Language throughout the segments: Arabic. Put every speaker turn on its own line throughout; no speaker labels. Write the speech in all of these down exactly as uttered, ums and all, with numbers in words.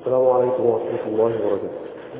السلام عليكم ورحمة الله وبركاته.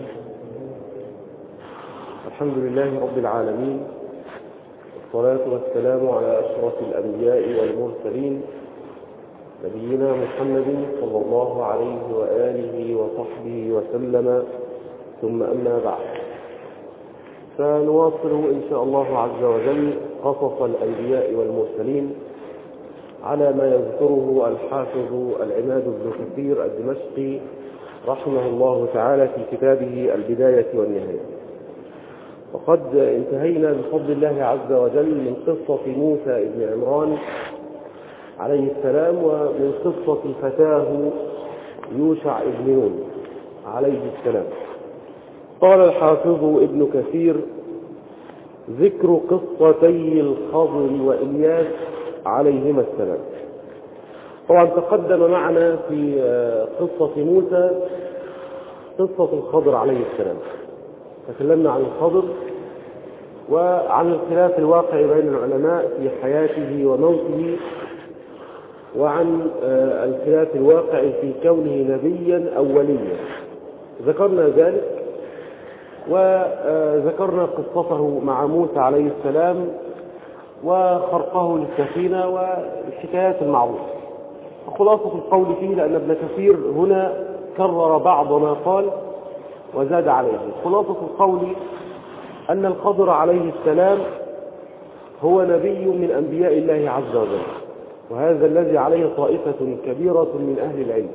الحمد لله رب العالمين، والصلاة والسلام على أشرف الأنبياء والمرسلين نبينا محمد صلى الله عليه وآله وصحبه وسلم، ثم أما بعد، فنواصل إن شاء الله عز وجل قصص الأنبياء والمرسلين على ما يذكره الحافظ العماد بن كثير الدمشقي رحمه الله تعالى في كتابه البداية والنهاية. وقد انتهينا بفضل الله عز وجل من قصة موسى بن عمران عليه السلام، ومن قصة فتاه يوشع بن نون عليه السلام. قال الحافظ ابن كثير: ذكر قصتي الخضر وإلياس عليهما السلام. طبعا تقدم معنا في قصة موسى قصة الخضر عليه السلام، تكلمنا عن الخضر وعن الخلاف الواقع بين العلماء في حياته وموته، وعن الخلاف الواقع في كونه نبيا أو وليا، ذكرنا ذلك، وذكرنا قصته مع موسى عليه السلام وخرقه للسفينة والحكايات المعروفة. خلاصة القول فيه، لأن ابن كثير هنا كرر بعض ما قال وزاد عليه. خلاصة القول أن الخضر عليه السلام هو نبي من أنبياء الله عز وجل، وهذا الذي عليه طائفة كبيرة من أهل العلم،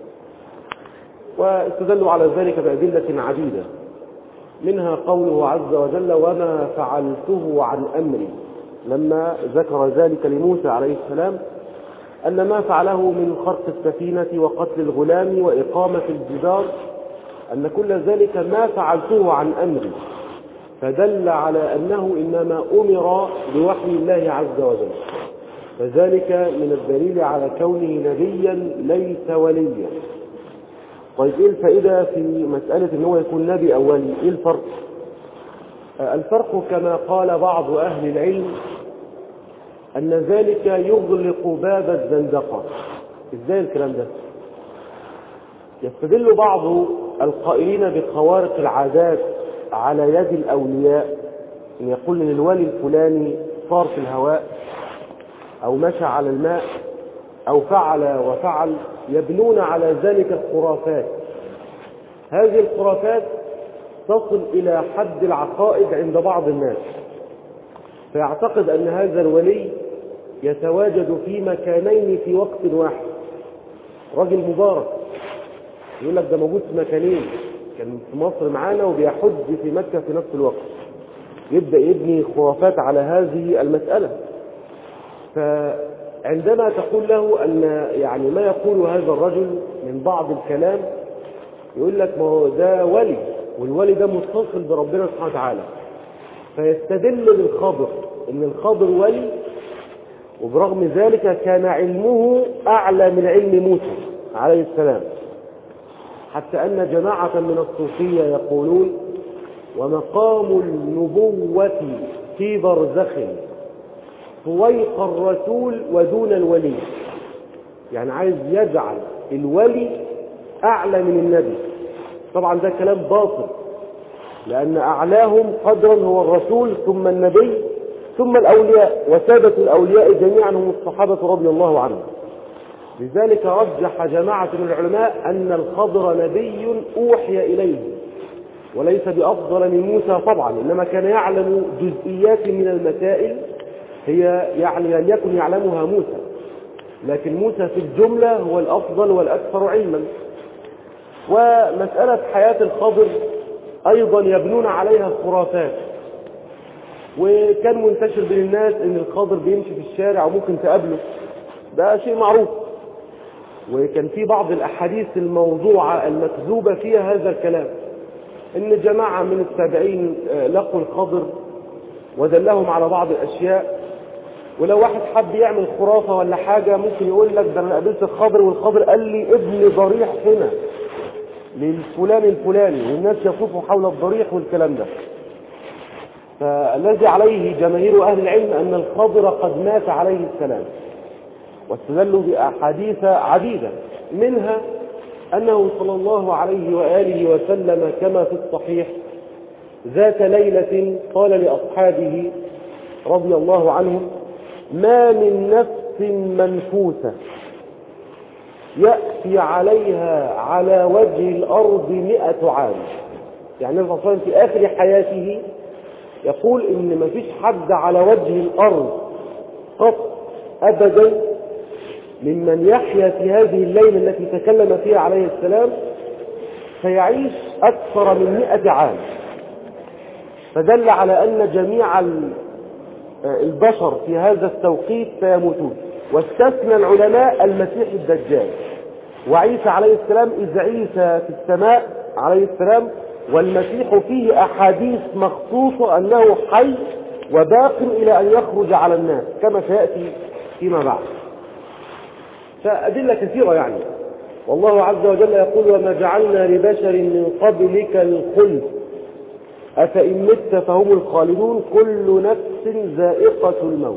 واستدلوا على ذلك بأدلة عديدة، منها قوله عز وجل: وما فعلته عن أمري، لما ذكر ذلك لموسى عليه السلام أن ما فعله من خرق السفينة وقتل الغلام وإقامة الجدار، أن كل ذلك ما فعلته عن أمري، فدل على أنه إنما أمر بوحي الله عز وجل، فذلك من الدليل على كونه نبيا ليس وليا. طيب إيه الفائدة في مسألة أنه يكون نبي أو ولي؟ إيه الفرق؟ الفرق كما قال بعض أهل العلم أن ذلك يغلق باب الزندقة. إزاي الكلام ده؟ يستدل بعض القائلين بخوارق العادات على يد الأولياء، إن يقول إن الولي الفلاني صار في الهواء أو مشى على الماء أو فعل وفعل، يبنون على ذلك الخرافات. هذه الخرافات تصل إلى حد العقائد عند بعض الناس، فيعتقد أن هذا الولي يتواجد في مكانين في وقت واحد. رجل مبارك يقول لك ده موجود في مكانين، كان في مصر معانا وبيحج في مكة في نفس الوقت، يبدأ يبني خرافات على هذه المسألة. فعندما تقول له أن يعني ما يقول هذا الرجل من بعض الكلام، يقول لك ما هو ده ولي، والولي ده متصل بربنا سبحانه وتعالى، فيستدل بالخضر ان الخضر ولي، وبرغم ذلك كان علمه اعلى من علم موسى عليه السلام، حتى ان جماعة من الصوفية يقولون: ومقام النبوة في برزخ فويق الرسول ودون الولي. يعني عايز يجعل الولي اعلى من النبي. طبعا ده كلام باطل، لأن أعلاهم قدرا هو الرسول ثم النبي ثم الأولياء، وسادة الأولياء جميعا هم الصحابة رضي الله عنهم. لذلك رجح جماعة من العلماء أن الخضر نبي أوحي إليه، وليس بأفضل من موسى طبعا، إنما كان يعلم جزئيات من المسائل هي يعني لم يكن يعلمها موسى، لكن موسى في الجملة هو الأفضل والأكثر علما. ومسألة حياة الخضر أيضا يبنون عليها الخرافات، وكان منتشر بين الناس ان الخضر بيمشي في الشارع وممكن تقابله، ده شيء معروف، وكان في بعض الأحاديث الموضوعة المكذوبة فيها هذا الكلام، ان جماعة من التابعين لقوا الخضر ودلهم على بعض الأشياء، ولو واحد حب يعمل خرافة ولا حاجة ممكن يقول لك ده انا قابلت الخضر والخضر قال لي ابن ضريح هنا للفلان الفلاني، والناس يطوفوا حول الضريح والكلام ده. فالذي عليه جماهير أهل العلم أن الخضر قد مات عليه السلام، واستدلوا بأحاديث عديدة، منها أنه صلى الله عليه وآله وسلم كما في الصحيح ذات ليلة قال لأصحابه رضي الله عنهم: ما من نفس منفوسة يأتي عليها على وجه الأرض مئة عام. يعني النبي صلى الله عليه وسلم في آخر حياته يقول إن ما فيش حد على وجه الأرض قط أبدا ممن يحيا في هذه الليلة التي تكلم فيها عليه السلام سيعيش أكثر من مئة عام. فدل على أن جميع البشر في هذا التوقيت سيموتون، واستثنى العلماء المسيح الدجال وعيسى عليه السلام، إذ عيسى في السماء عليه السلام والمسيح فيه أحاديث مخصوصة أنه حي وباق إلى أن يخرج على الناس كما سيأتي فيما بعد. فأدلة كثيرة يعني. والله عز وجل يقول: وما جعلنا لبشر من قبلك الخلد أفإن مت فهم الخالدون كل نفس ذائقة الموت.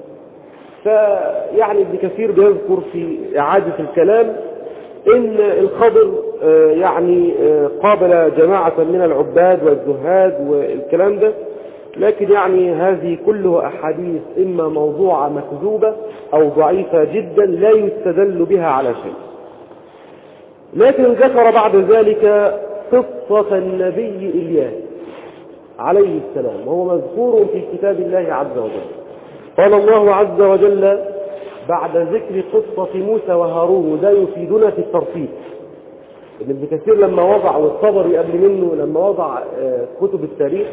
فيعني ابن كثير بيذكر في إعادة الكلام إن الخضر يعني قابل جماعة من العباد والزهاد والكلام ده، لكن يعني هذه كله أحاديث إما موضوعة مكذوبة أو ضعيفة جدا لا يستدل بها على شيء. لكن ذكر بعد ذلك قصة النبي إلياس عليه السلام، وهو مذكور في كتاب الله عز وجل. قال الله عز وجل بعد ذكر قصة موسى وهارون، وده يفيدنا في الترتيب. ابن كثير لما وضع، والطبري قبل منه لما وضع كتب التاريخ،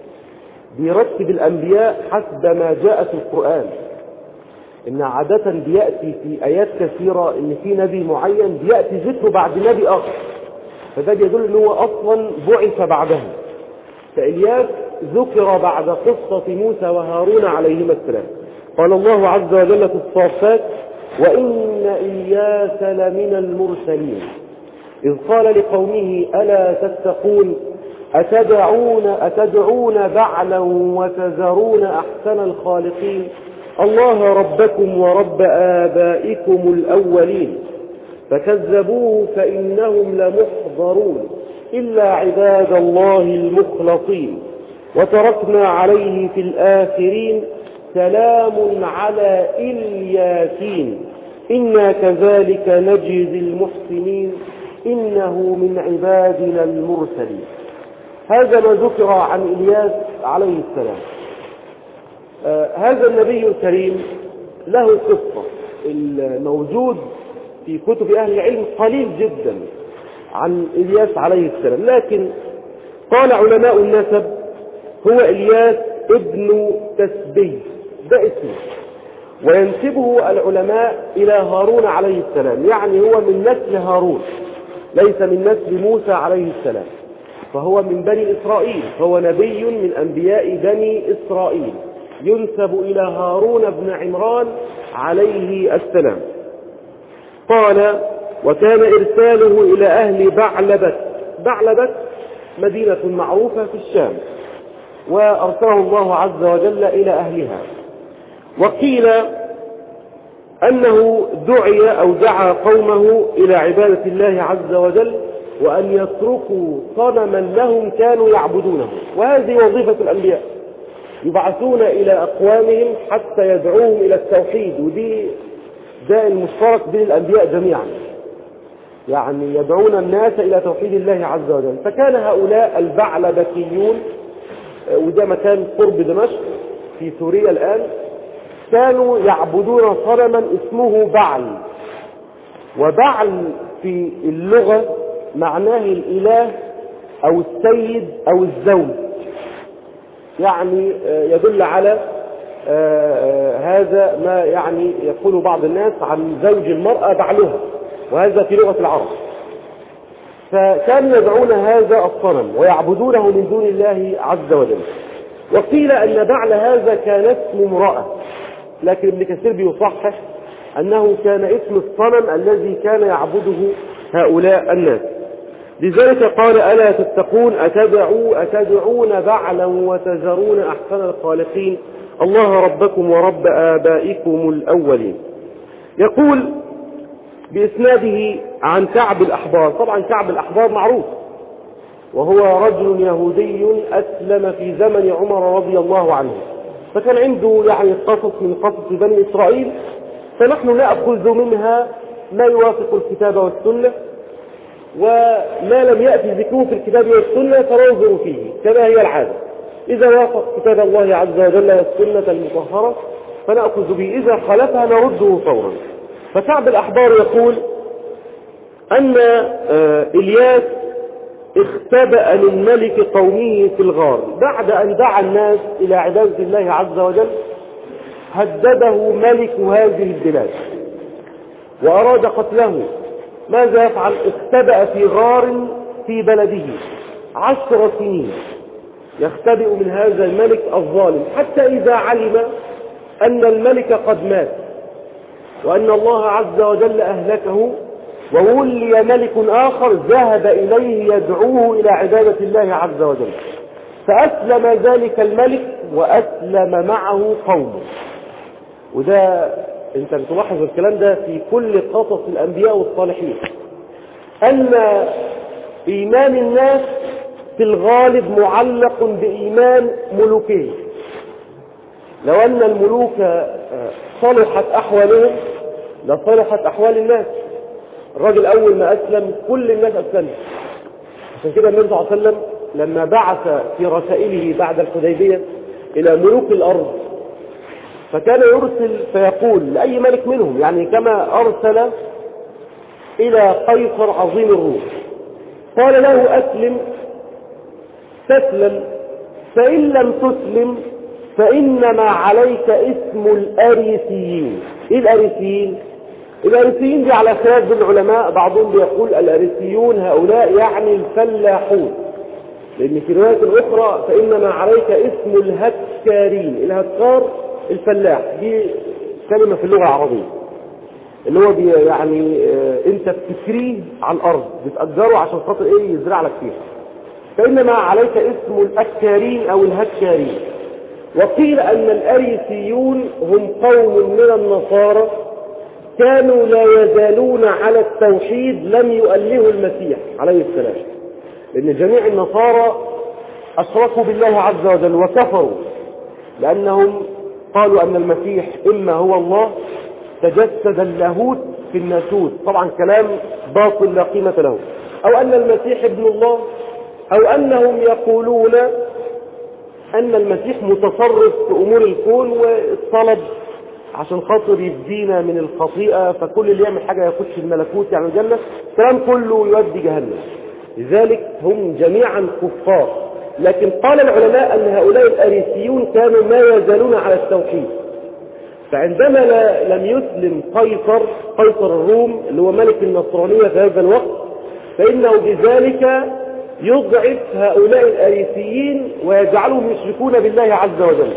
بيرتب الأنبياء حسب ما جاء في القرآن. إن عادة بيأتي في آيات كثيرة إن في نبي معين بيأتي ذكره بعد نبي آخر، فده يدل إنه أصلا بعث بعده. فإلياس ذكر بعد قصة موسى وهارون عليهما السلام. قال الله عز وجل في الصافات: وإن إلياس لمن المرسلين إذ قال لقومه ألا تتقون أتدعون, أتدعون بعلا وتذرون أحسن الخالقين الله ربكم ورب آبائكم الأولين فكذبوه فإنهم لمحضرون إلا عباد الله المخلصين وتركنا عليه في الآخرين سلام على إلياسين إنا كذلك نجزي المحسنين إنه من عبادنا المرسلين. هذا ما ذكر عن إلياس عليه السلام. آه هذا النبي الكريم له قصة. الموجود في كتب أهل العلم قليل جدا عن إلياس عليه السلام، لكن قال علماء النسب هو إلياس ابن تسبي، ده اسمه، وينسبه العلماء إلى هارون عليه السلام، يعني هو من نسل هارون ليس من نسل موسى عليه السلام، فهو من بني إسرائيل، هو نبي من أنبياء بني إسرائيل ينسب إلى هارون بن عمران عليه السلام. قال: وكان إرساله إلى أهل بعلبك. بعلبك مدينة معروفة في الشام، وأرسله الله عز وجل إلى أهلها. وقيل أنه دعي أو دعا قومه إلى عبادة الله عز وجل وأن يتركوا صنما لهم كانوا يعبدونه، وهذه وظيفة الأنبياء، يبعثون إلى أقوامهم حتى يدعوهم إلى التوحيد، ودي ده المشترك بين الأنبياء جميعا، يعني يدعون الناس إلى توحيد الله عز وجل. فكان هؤلاء البعلبكيون، وده مكان قرب دمشق في سوريا الآن، كانوا يعبدون صنما اسمه بعل. وبعل في اللغة معناه الإله أو السيد أو الزوج، يعني يدل على هذا ما يعني يقول بعض الناس عن زوج المرأة بعلها، وهذا في لغة العرب. فكانوا يدعون هذا الصنم ويعبدونه من دون الله عز وجل. وقيل أن بعل هذا كان اسم امرأة، لكن ابن كثير بيصحح أنه كان اسم الصنم الذي كان يعبده هؤلاء الناس. لذلك قال: ألا تتقون أتدعوا أتدعون بعلا وتذرون أحسن الخالقين الله ربكم ورب آبائكم الأولين. يقول بإسناده عن كعب الأحبار. طبعا كعب الأحبار معروف، وهو رجل يهودي أسلم في زمن عمر رضي الله عنه، فكان عنده يعني قصص من قصص بني إسرائيل، فنحن نأخذ منها ما يوافق الكتاب والسنة، وما لم يأتي ذكره في الكتاب والسنة فننظر فيه كما هي العادة. إذا وافق كتاب الله عز وجل والسنة المطهرة فنأخذ به، إذا خالفها نرده فورا. فكعب الأحبار يقول أن إلياس اختبأ من ملك قومه في الغار بعد أن دعا الناس إلى عبادة الله عز وجل. هدده ملك هذه البلاد وأراد قتله. ماذا يفعل؟ اختبأ في غار في بلده عشر سنين يختبئ من هذا الملك الظالم، حتى إذا علم أن الملك قد مات وأن الله عز وجل أهلكه وولي ملك آخر، ذهب إليه يدعوه إلى عبادة الله عز وجل. فأسلم ذلك الملك وأسلم معه قومه. وده انت بتلاحظ الكلام ده في كل قصص الأنبياء والصالحين، أن إيمان الناس في الغالب معلق بإيمان ملوكهم. لو أن الملوك صلحت أحوالهم لصلحت أحوال الناس. الراجل أول ما أسلم كل الناس أسلموا. عشان كده النبي صلى الله عليه وسلم لما بعث في رسائله بعد الحديبية إلى ملوك الأرض فكان يرسل فيقول لأي ملك منهم، يعني كما أرسل إلى قيصر عظيم الروم قال له أسلم تسلم، فإن لم تسلم فإنما عليك اسم الأريسيين. إيه الأريسيين؟ الأريسيين دي على خلاف بين العلماء، بعضهم بيقول الأريسيون هؤلاء يعني الفلاحون، لأن في رواية أخرى فإنما عليك اسم الهكارين. الهكار الفلاح، دي كلمة في اللغة العربية اللي هو بي يعني اه انت بتكريه على الأرض بتأجره عشان خاطر ايه يزرع لك فيها. فإنما عليك اسم الأكارين أو الهكارين. وقيل أن الأريسيون هم قوم من النصارى كانوا لا يزالون على التوحيد لم يؤلهوا المسيح عليه السلام، لأن جميع النصارى أشركوا بالله عز وجل وكفروا، لأنهم قالوا أن المسيح إما هو الله تجسد اللاهوت في الناسوت، طبعا كلام باطل لا قيمة له، أو أن المسيح ابن الله، أو أنهم يقولون أن المسيح متصرف في أمور الكون والطلب عشان خاطر يبدينا من الخطيئة، فكل اللي يعمل حاجة يخش الملكوت يعني الجنة، كلام كله يودي جهنم. لذلك هم جميعا كفار. لكن قال العلماء أن هؤلاء الأريسيون كانوا ما يزالون على التوحيد. فعندما لم يسلم قيصر قيصر الروم اللي هو ملك النصرانية في هذا الوقت، فإنه بذلك يضعف هؤلاء الأريسيين ويجعلهم يشركون بالله عز وجل.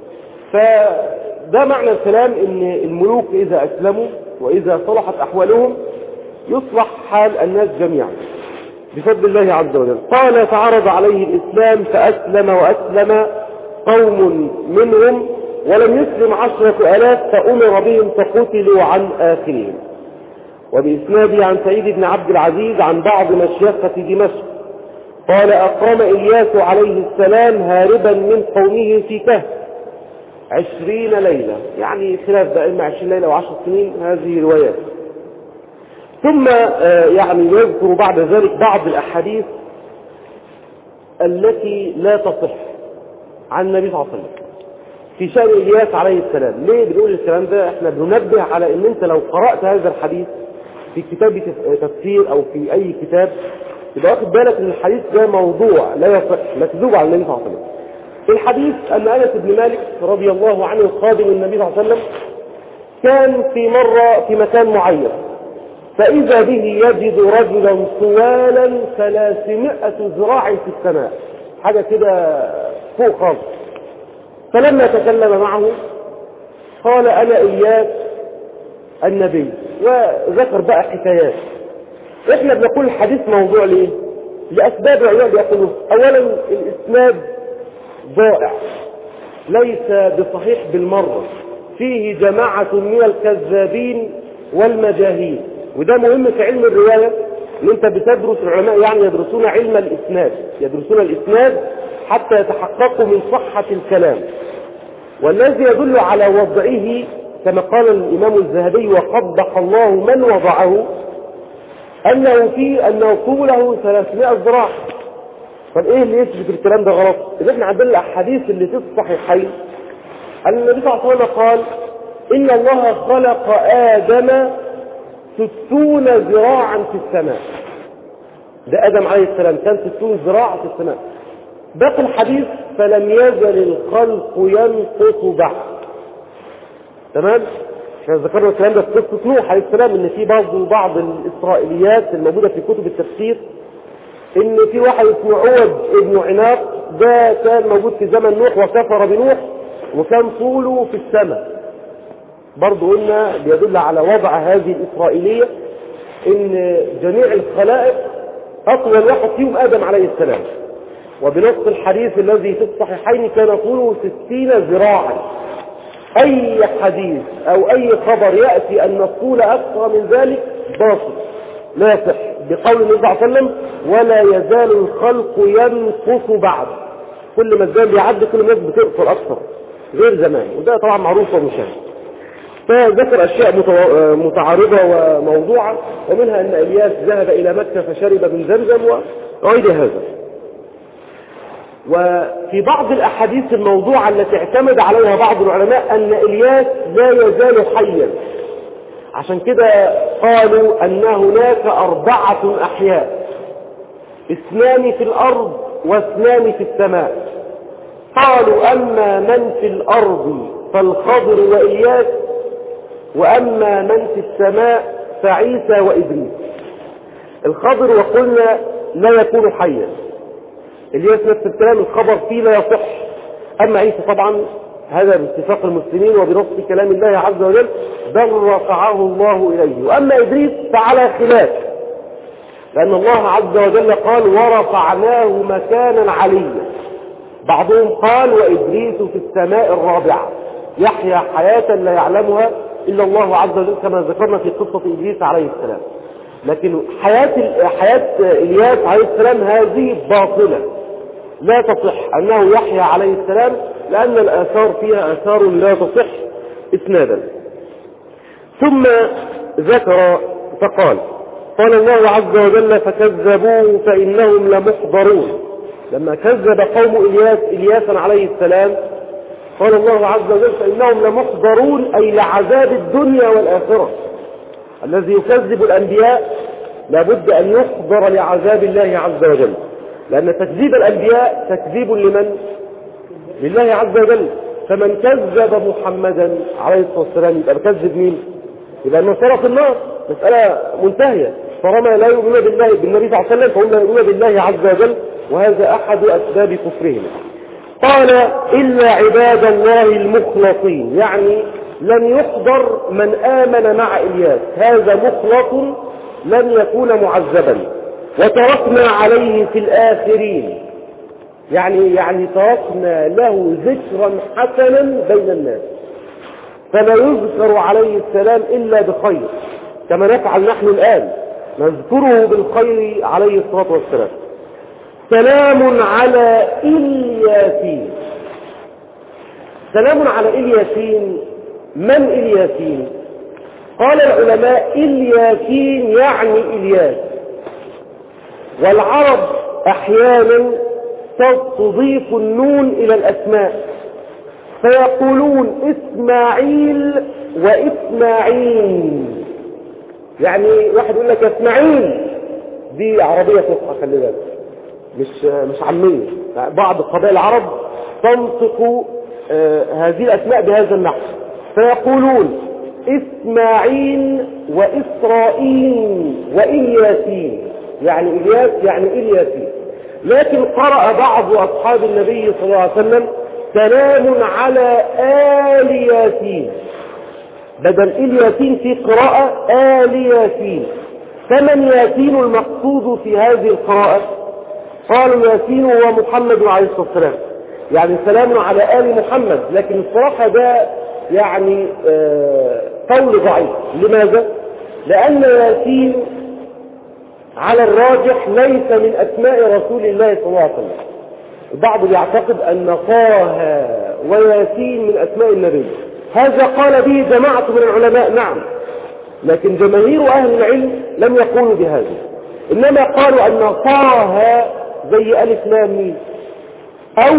فده معنى الكلام، ان الملوك إذا أسلموا وإذا صلحت أحوالهم يصلح حال الناس جميعا بفضل الله عز وجل. قال فعرض عليه الإسلام فأسلم وأسلم قوم منهم ولم يسلم عشرة آلاف فأمر بهم فقتلوا عن آخرهم. وبإسناده عن سعيد بن عبد العزيز عن بعض مشيخة دمشق قال أقام إلياس عليه السلام هاربا من قومه في كهف عشرين ليلة، يعني خلاف بقى إما عشرين ليلة وعشر سنين، هذه روايات. ثم يعني يذكر بعد ذلك بعض الأحاديث التي لا تصح عن النبي صلى الله عليه وسلم في شأن إلياس عليه السلام. ليه بنقول الكلام ده؟ احنا بننبه على ان انت لو قرأت هذا الحديث في كتاب تفسير او في اي كتاب يبقى واخد بالك ان الحديث ده موضوع لا يصح، لا تذوب على النبي صلى الله عليه وسلم. الحديث ان انس بن مالك رضي الله عنه خادم النبي صلى الله عليه وسلم كان في مرة في مكان معين، فإذا به يجد رجلا طوالا ثلاثمائة ذراع في السماء، حاجة كده فوق خالص. فلما تكلم معه قال أنا إياس النبي، وذكر بقى حكايات. إحنا بنقول الحديث موضوع ليه؟ لأسباب العلماء بيقولوا. أولا الإسناد ضائع ليس بصحيح بالمرة، فيه جماعة من الكذابين والمجاهيل، وده مهم في علم الرواية، ان انت بتدرس، العلماء يعني يدرسون علم الاسناد، يدرسون الاسناد حتى يتحققوا من صحة الكلام. والذي يدل على وضعه كما قال الامام الذهبي وقبح الله من وضعه، انه في انه طوله ثلاثمائة ذراع. طب ايه اللي يثبت الكلام ده غلط؟ ان احنا عندنا الاحاديث اللي في الصحيحين ان النبي صلى الله عليه وسلم قال ان الله خلق ادم ستون ذراعا في السماء. ده ادم عليه السلام كان ستون ذراع في السماء. باقي الحديث فلم يزل الخلق ينقص بعد. تمام؟ احنا ذكرنا الكلام ده في قصه نوح عليه السلام، ان في برضه بعض الاسرائيليات الموجوده في كتب التفسير ان في واحد اسمه عوض ابن عناق، ده كان موجود في زمن نوح وكفر بنوح وكان طوله في السماء. برضه قلنا بيدل على وضع هذه الاسرائيليه ان جميع الخلائق اطول واحد فيهم ادم عليه السلام، وبنص الحديث الذي في الصحيحين كان طوله ستين ذراعا. اي حديث او اي خبر ياتي ان الطول اكثر من ذلك باطل لا يصح، بقول النبي صلى الله عليه وسلم ولا يزال الخلق ينقص بعد. كل ما الزمان بيعدي كل الناس بتقصر اكثر غير زمان، وده طبعا معروف ومشاهد. فذكر اشياء متعارضه وموضوعه، ومنها ان الياس ذهب الى مكه فشرب من زمزم وغير هذا. وفي بعض الاحاديث الموضوعه التي اعتمد عليها بعض العلماء ان الياس لا يزال حيا، عشان كده قالوا ان هناك اربعه احياء، اثنان في الارض واثنان في السماء. قالوا اما من في الارض فالخضر والياس، واما من في السماء فعيسى وادريس. الخضر وقلنا لا يكون حيا، الياس نفس الكلام الخبر فيه لا يصح. اما عيسى طبعا هذا باتفاق المسلمين وبنص كلام الله عز وجل بل رفعه الله اليه. واما ادريس فعلى خلاف، لان الله عز وجل قال ورفعناه مكانا عليا. بعضهم قال وادريس في السماء الرابعه يحيى حياه لا يعلمها الا الله عز وجل، كما ذكرنا في قصه ادريس عليه السلام. لكن حياه حياه الياس عليه السلام هذه باطله لا تصح انه يحيى عليه السلام، لان الاثار فيها اثار لا تصح اسنادا. ثم ذكر فقال قال الله عز وجل فكذبوه فانهم لمحضرون. لما كذب قوم الياس الياسا عليه السلام قال الله عز وجل فانهم لمحضرون، اي لعذاب الدنيا والاخره. الذي يكذب الانبياء لابد ان يحضر لعذاب الله عز وجل، لان تكذيب الانبياء تكذيب لمن؟ لله عز وجل. فمن كذب محمدا عليه الصلاه والسلام يبقى بكذب مين؟ يبقى انه صار في النار، مساله منتهيه. طالما لا يؤمنون بالله بالنبي صلى الله عليه وسلم فهم لا يؤمنون بالله عز وجل، وهذا احد اسباب كفرهم. قال الا عباد الله المخلصين، يعني لم يحضر من امن مع الياس، هذا مخلص لن يكون معذبا. وتركنا عليه في الاخرين، يعني يعني تركنا له ذكرا حسنا بين الناس، فلا يذكر عليه السلام الا بخير، كما نفعل نحن الان نذكره بالخير عليه الصلاه والسلام. سلام على الياسين. سلام على الياسين. من الياسين؟ قال العلماء الياسين يعني الياس. والعرب احيانا تضيف النون الى الاسماء فيقولون اسماعيل واسماعيل، يعني واحد يقول لك اسماعيل، دي عربيه فصحى خلي بالك، مش مش عاميه. بعض قبائل العرب تنطق آه هذه الاسماء بهذا النحو، فيقولون اسماعيل واسرائيل والياسين، يعني الياس يعني الياسين. لكن قرأ بعض اصحاب النبي صلى الله عليه وسلم سلام على آل ياسين، بدل الياسين في قراءة آل ياسين. فمن ياسين المقصود في هذه القراءة؟ قالوا ياسين هو محمد عليه الصلاة والسلام، يعني سلام على آل محمد. لكن الصراحة ده يعني آه قول ضعيف. لماذا؟ لأن ياسين على الراجح ليس من أسماء رسول الله صلى الله عليه وسلم. البعض يعتقد أن طه وياسين من أسماء النبي، هذا قال به جماعة من العلماء نعم، لكن جماهير أهل العلم لم يقولوا بهذا، إنما قالوا أن طه زي ألف لام ميم، أو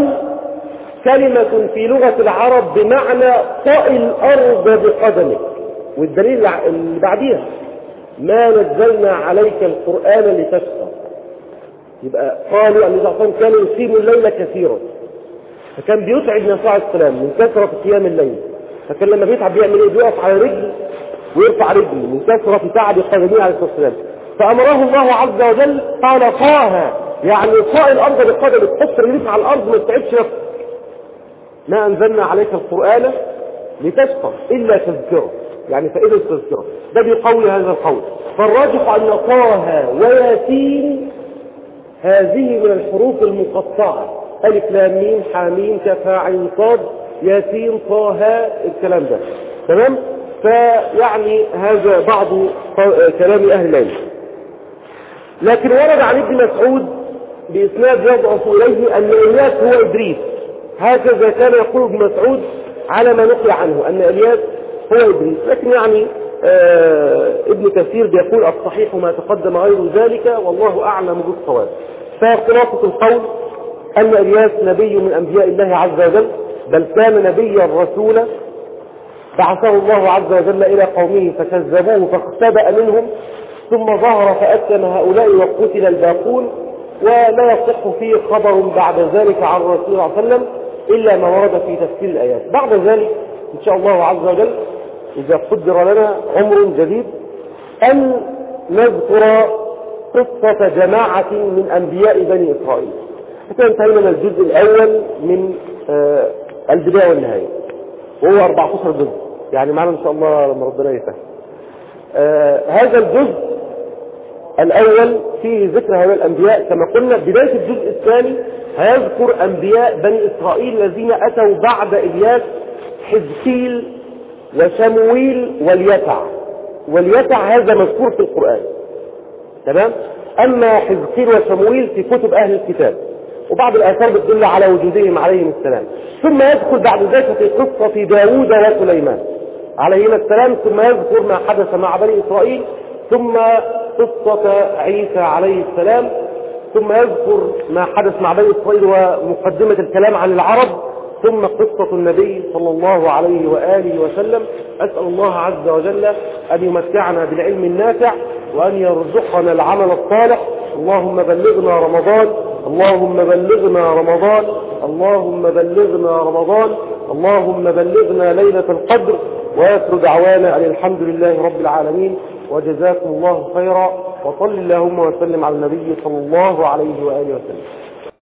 كلمة في لغة العرب بمعنى طأ الأرض بقدمك، والدليل اللي بعديها ما نزلنا عليك القرآن لتشقى. يبقى قالوا أن الرسول كان يقيم الليل كثيرا، فكان بيتعب النبي صلى الله عليه وسلم من كثرة قيام الليل، فكان لما بيتعب بيعمل ايه؟ بيقف على رجل ويرفع رجل من كثرة تعب قدميه عليه الصلاة والسلام. فأمره الله عز وجل قال طه، يعني طاء الأرض بقدمك، تحط رجلك على الأرض ما تتعبش نفسك. ما أنزلنا عليك القرآن لتشقى إلا تذكره، يعني فإذا التذكره ده بيقوي هذا القول. فالراجح أن طه وياسين هذه من الحروف المقطعة، ألف لام ميم حاميم كاف ها عين صاد ياسين طه، الكلام ده تمام. فيعني هذا بعض كلام أهل العلم. لكن ورد عن ابن مسعود بإسناد يضعف إليه أن إلياس هو إدريس، هكذا كان يقول ابن مسعود على ما نقل عنه أن إلياس هو إدريس. لكن يعني آه ابن كثير بيقول الصحيح ما تقدم غير ذلك والله أعلم بالصواب. فخلاصة القول أن إلياس نبي من أنبياء الله عز وجل، بل كان نبيا رسولا بعثه الله عز وجل إلى قومه فكذبوه فاختبأ منهم، ثم ظهر فأسلم هؤلاء وقتل الباقون. ولا يصح فيه خبر بعد ذلك عن الرسول صلى الله عليه وسلم إلا ما ورد في تفسير الآيات. بعد ذلك إن شاء الله عز وجل إذا قدر لنا عمر جديد أن نذكر قصة جماعة من أنبياء بني إسرائيل. حتى انتهينا من الجزء الأول من آه البداية والنهاية، وهو أربعة عشر جزء، يعني معنا إن شاء الله لما ربنا يسهل. آه هذا الجزء الأول فيه ذكر هؤلاء الأنبياء كما قلنا. بداية الجزء الثاني هيذكر أنبياء بني إسرائيل الذين أتوا بعد إلياس، حزقيل وشمويل واليسع. واليسع هذا مذكور في القرآن تمام. أما حزقيل وشمويل في كتب أهل الكتاب، وبعض الآثار بتدل على وجودهم عليهم السلام. ثم يدخل بعد ذلك في قصة داوود وسليمان عليهما السلام، ثم يذكر ما حدث مع بني إسرائيل، ثم قصة عيسى عليه السلام، ثم يذكر ما حدث مع بني إسرائيل ومقدمة الكلام عن العرب، ثم قصة النبي صلى الله عليه وآله وسلم. أسأل الله عز وجل أن يمتعنا بالعلم النافع وأن يرزقنا العمل الصالح. اللهم بلغنا رمضان، اللهم بلغنا رمضان، اللهم بلغنا رمضان، اللهم بلغنا ليلة القدر. وآخر دعوانا أن الحمد لله رب العالمين، وجزاكم الله خيرا، وصل اللهم وسلم على النبي صلى الله عليه وآله وسلم.